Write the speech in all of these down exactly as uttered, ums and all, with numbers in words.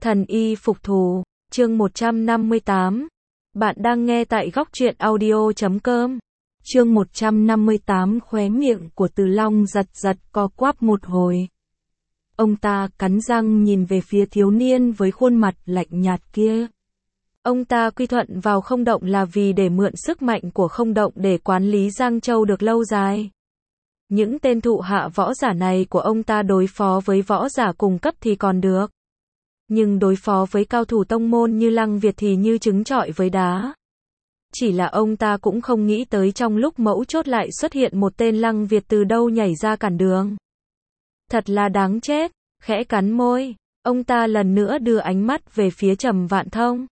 Thần y phục thù, chương một trăm năm mươi tám. Bạn đang nghe tại góc truyện audio chấm com. Chương một trăm năm mươi tám. Khóe miệng của Từ Long giật giật co quắp một hồi. Ông ta cắn răng nhìn về phía thiếu niên với khuôn mặt lạnh nhạt kia. Ông ta quy thuận vào Không Động là vì để mượn sức mạnh của Không Động để quản lý Giang Châu được lâu dài. Những tên thụ hạ võ giả này của ông ta đối phó với võ giả cùng cấp thì còn được. Nhưng đối phó với cao thủ tông môn như Lăng Việt thì như trứng trọi với đá. Chỉ là ông ta cũng không nghĩ tới trong lúc mấu chốt lại xuất hiện một tên Lăng Việt từ đâu nhảy ra cản đường. Thật là đáng chết, khẽ cắn môi, ông ta lần nữa đưa ánh mắt về phía Trầm Vạn Thông.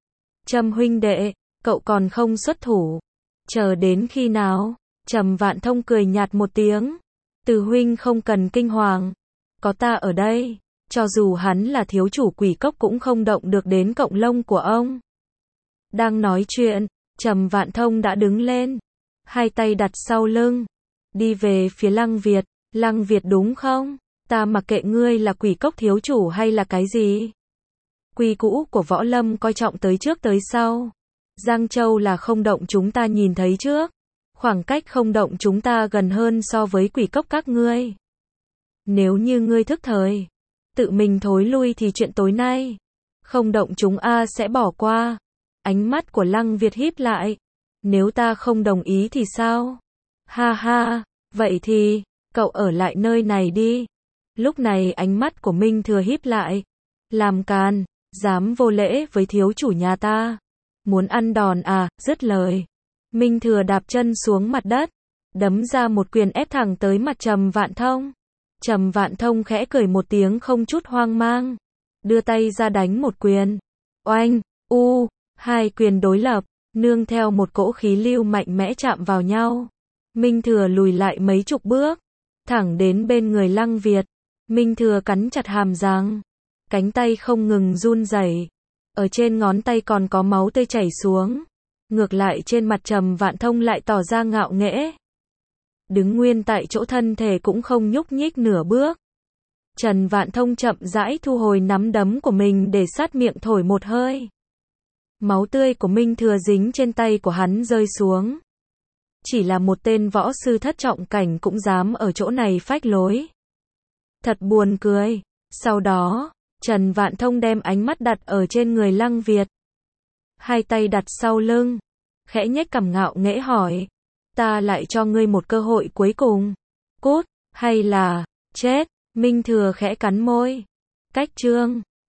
Trầm huynh đệ, cậu còn không xuất thủ. Chờ đến khi nào? Trầm Vạn Thông cười nhạt một tiếng. Từ huynh không cần kinh hoàng. Có ta ở đây. Cho dù hắn là thiếu chủ quỷ cốc cũng không động được đến cọng lông của ông. Đang nói chuyện, Trầm Vạn Thông đã đứng lên. Hai tay đặt sau lưng. Đi về phía Lăng Việt. Lăng Việt đúng không? Ta mặc kệ ngươi là quỷ cốc thiếu chủ hay là cái gì. Quy cũ của võ lâm coi trọng tới trước tới sau. Giang Châu là Không Động chúng ta nhìn thấy trước. Khoảng cách Không Động chúng ta gần hơn so với quỷ cốc các ngươi. Nếu như ngươi thức thời, tự mình thối lui thì chuyện tối nay, Không Động chúng a sẽ bỏ qua. Ánh mắt của Lăng Việt híp lại. Nếu ta không đồng ý thì sao? Ha ha, vậy thì, cậu ở lại nơi này đi. Lúc này ánh mắt của Minh Thừa híp lại. Làm càn, dám vô lễ với thiếu chủ nhà ta. Muốn ăn đòn à, dứt lời. Minh Thừa đạp chân xuống mặt đất, đấm ra một quyền ép thẳng tới mặt Trầm Vạn Thông. Trầm Vạn Thông khẽ cười một tiếng không chút hoang mang, đưa tay ra đánh một quyền. Oanh, u, hai quyền đối lập, nương theo một cỗ khí lưu mạnh mẽ chạm vào nhau. Minh Thừa lùi lại mấy chục bước, thẳng đến bên người Lăng Việt. Minh Thừa cắn chặt hàm răng, cánh tay không ngừng run rẩy, ở trên ngón tay còn có máu tươi chảy xuống. Ngược lại trên mặt Trầm Vạn Thông lại tỏ ra ngạo nghễ. Đứng nguyên tại chỗ thân thể cũng không nhúc nhích nửa bước. Trầm Vạn Thông chậm rãi thu hồi nắm đấm của mình để sát miệng thổi một hơi. Máu tươi của Minh Thừa dính trên tay của hắn rơi xuống. Chỉ là một tên võ sư thất trọng cảnh cũng dám ở chỗ này phách lối. Thật buồn cười. Sau đó, Trầm Vạn Thông đem ánh mắt đặt ở trên người Lăng Việt. Hai tay đặt sau lưng, khẽ nhếch cằm ngạo nghễ hỏi. Ta lại cho ngươi một cơ hội cuối cùng. Cút, hay là, chết? Minh Thừa khẽ cắn môi. Cách chương.